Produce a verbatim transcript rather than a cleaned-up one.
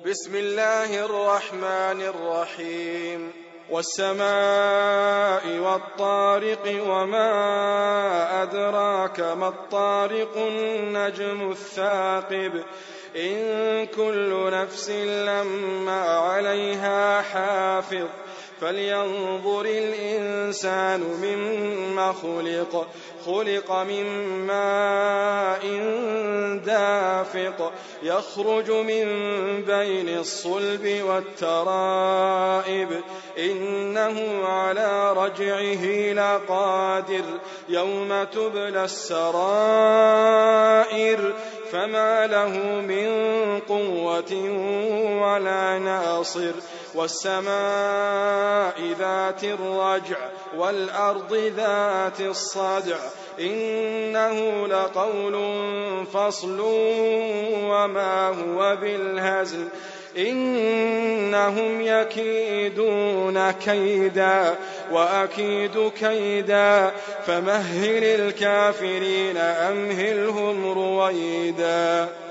بسم الله الرحمن الرحيم والسماء والطارق وما أدراك ما الطارق النجم الثاقب إن كل نفس لما عليها حافظ فلينظر الإنسان مما خلق خلق من ماء دافق يخرج من بين الصلب والترائب إنه على رجعه لقادر يوم تبلى السرائر فما له من قوة ولا ناصر والسماء ذات الرجع والأرض ذات الصدع إنه لقول فصل وما هو بالهزل إنهم يكيدون كيدا وأكيد كيدا فمهل الكافرين أمهلهم رويدا.